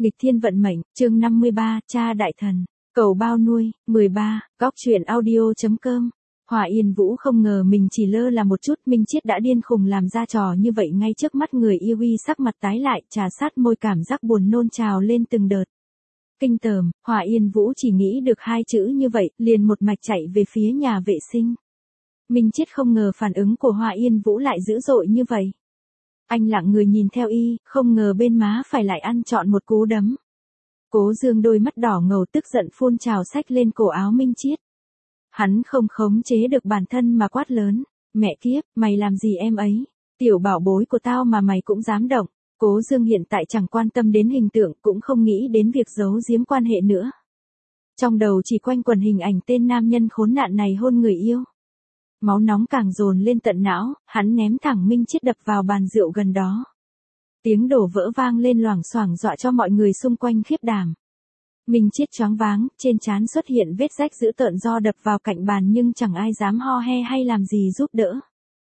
Nghịch thiên vận mệnh, chương 53, cha đại thần, cầu bao nuôi, 13, góc truyện audio.com. Hòa Yên Vũ không ngờ mình chỉ lơ là một chút, Minh Chiết đã điên khùng làm ra trò như vậy ngay trước mắt người yêu, sắc mặt tái lại, trà sát môi, cảm giác buồn nôn trào lên từng đợt. Kinh tởm, Hòa Yên Vũ chỉ nghĩ được hai chữ như vậy, liền một mạch chạy về phía nhà vệ sinh. Minh Chiết không ngờ phản ứng của Hòa Yên Vũ lại dữ dội như vậy. Anh lặng người nhìn theo không ngờ bên má phải lại ăn trọn một cú đấm. Cố Dương đôi mắt đỏ ngầu tức giận phun trào xách lên cổ áo Minh Chiết. Hắn không khống chế được bản thân mà quát lớn, mẹ kiếp, mày làm gì em ấy, tiểu bảo bối của tao mà mày cũng dám động. Cố Dương hiện tại chẳng quan tâm đến hình tượng, cũng không nghĩ đến việc giấu giếm quan hệ nữa. Trong đầu chỉ quanh quẩn hình ảnh tên nam nhân khốn nạn này hôn người yêu. Máu nóng càng dồn lên tận não, hắn ném thẳng Minh Chiết đập vào bàn rượu gần đó. Tiếng đổ vỡ vang lên loảng xoảng dọa cho mọi người xung quanh khiếp đảm. Minh Chiết choáng váng, trên trán xuất hiện vết rách dữ tợn do đập vào cạnh bàn nhưng chẳng ai dám ho he hay làm gì giúp đỡ.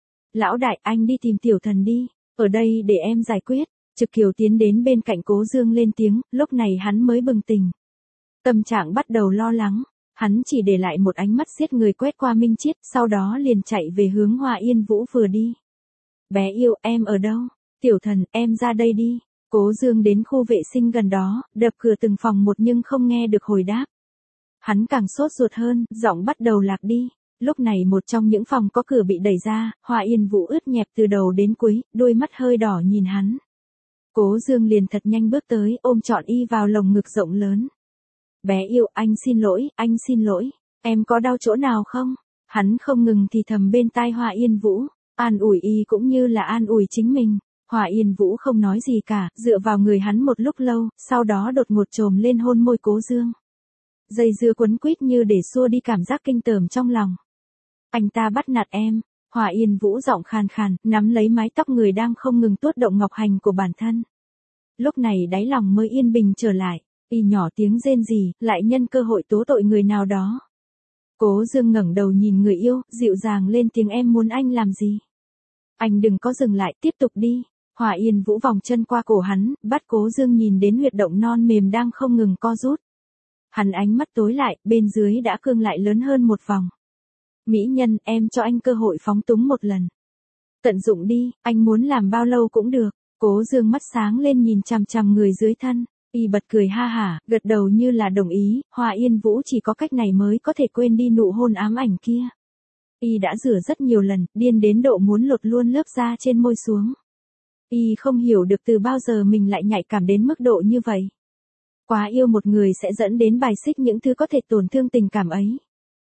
Lão đại, anh đi tìm tiểu thần đi, ở đây để em giải quyết. Trực Kiều tiến đến bên cạnh Cố Dương lên tiếng, lúc này hắn mới bừng tỉnh. Tâm trạng bắt đầu lo lắng, hắn chỉ để lại một ánh mắt giết người quét qua Minh Chiết, sau đó liền chạy về hướng Hòa Yên Vũ vừa đi. Bé yêu, em ở đâu? Tiểu thần, em ra đây đi. Cố Dương đến khu vệ sinh gần đó, đập cửa từng phòng một nhưng không nghe được hồi đáp. Hắn càng sốt ruột hơn, giọng bắt đầu lạc đi. Lúc này một trong những phòng có cửa bị đẩy ra, Hòa Yên Vũ ướt nhẹp từ đầu đến cuối, đôi mắt hơi đỏ nhìn hắn. Cố Dương liền thật nhanh bước tới, ôm trọn vào lồng ngực rộng lớn. Bé yêu, anh xin lỗi, em có đau chỗ nào không? Hắn không ngừng thì thầm bên tai Hòa Yên Vũ, an ủi cũng như là an ủi chính mình. Hòa Yên Vũ không nói gì cả, dựa vào người hắn một lúc lâu, sau đó đột ngột chồm lên hôn môi Cố Dương. Dây dưa quấn quýt như để xua đi cảm giác kinh tởm trong lòng. Anh ta bắt nạt em. Hòa Yên Vũ giọng khàn khàn, nắm lấy mái tóc người đang không ngừng tuốt động ngọc hành của bản thân. Lúc này đáy lòng mới yên bình trở lại, nhỏ tiếng rên rỉ, lại nhân cơ hội tố tội người nào đó. Cố Dương ngẩng đầu nhìn người yêu, dịu dàng lên tiếng, em muốn anh làm gì? Anh đừng có dừng lại, tiếp tục đi. Hòa Yên Vũ vòng chân qua cổ hắn, bắt Cố Dương nhìn đến huyệt động non mềm đang không ngừng co rút. Hắn ánh mắt tối lại, bên dưới đã cương lại lớn hơn một vòng. Mỹ nhân, em cho anh cơ hội phóng túng một lần. Tận dụng đi, anh muốn làm bao lâu cũng được. Cố Dương mắt sáng lên nhìn chằm chằm người dưới thân. Bật cười ha hả, gật đầu như là đồng ý. Hòa Yên Vũ chỉ có cách này mới có thể quên đi nụ hôn ám ảnh kia. Đã rửa rất nhiều lần, điên đến độ muốn lột luôn lớp da trên môi xuống. Không hiểu được từ bao giờ mình lại nhạy cảm đến mức độ như vậy. Quá yêu một người sẽ dẫn đến bài xích những thứ có thể tổn thương tình cảm ấy.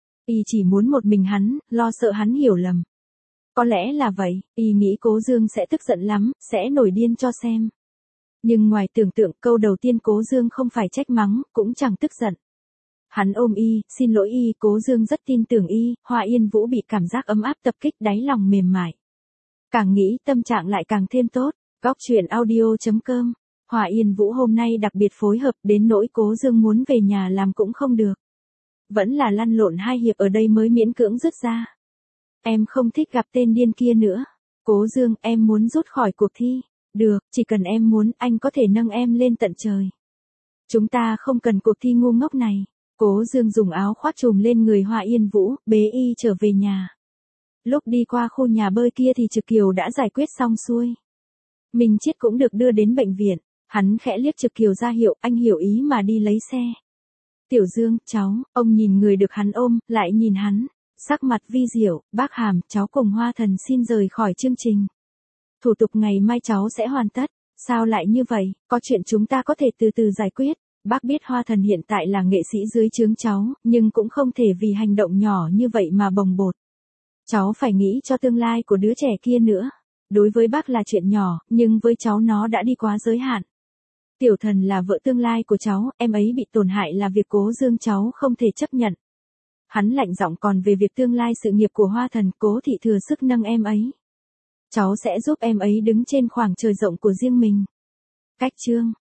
Chỉ muốn một mình hắn, lo sợ hắn hiểu lầm. Có lẽ là vậy, nghĩ Cố Dương sẽ tức giận lắm, sẽ nổi điên cho xem. Nhưng ngoài tưởng tượng, câu đầu tiên Cố Dương không phải trách mắng, cũng chẳng tức giận. Hắn ôm xin lỗi Cố Dương rất tin tưởng Hòa Yên Vũ bị cảm giác ấm áp tập kích, đáy lòng mềm mại. Càng nghĩ tâm trạng lại càng thêm tốt. Góc truyện audio.com. Hòa Yên Vũ hôm nay đặc biệt phối hợp, đến nỗi Cố Dương muốn về nhà làm cũng không được. Vẫn là lăn lộn 2 hiệp ở đây mới miễn cưỡng dứt ra. Em không thích gặp tên điên kia nữa. Cố Dương, em muốn rút khỏi cuộc thi. Được, chỉ cần em muốn, anh có thể nâng em lên tận trời. Chúng ta không cần cuộc thi ngu ngốc này. Cố Dương dùng áo khoác trùm lên người Hòa Yên Vũ, bế trở về nhà. Lúc đi qua khu nhà bơi kia thì Trực Kiều đã giải quyết xong xuôi. Minh Chiết cũng được đưa đến bệnh viện. Hắn khẽ liếc Trực Kiều ra hiệu, anh hiểu ý mà đi lấy xe. Tiểu Dương, cháu, ông nhìn người được hắn ôm, lại nhìn hắn. Sắc mặt vi diệu, bác Hàm, cháu cùng Hoa Thần xin rời khỏi chương trình. Thủ tục ngày mai cháu sẽ hoàn tất. Sao lại như vậy, có chuyện chúng ta có thể từ từ giải quyết. Bác biết Hoa Thần hiện tại là nghệ sĩ dưới trướng cháu, nhưng cũng không thể vì hành động nhỏ như vậy mà bồng bột. Cháu phải nghĩ cho tương lai của đứa trẻ kia nữa. Đối với bác là chuyện nhỏ, nhưng với cháu nó đã đi quá giới hạn. Tiểu Thần là vợ tương lai của cháu, em ấy bị tổn hại là việc Cố Dương cháu không thể chấp nhận. Hắn lạnh giọng, còn về việc tương lai sự nghiệp của Hoa Thần, Cố thị thừa sức nâng em ấy. Cháu sẽ giúp em ấy đứng trên khoảng trời rộng của riêng mình. Cách chương.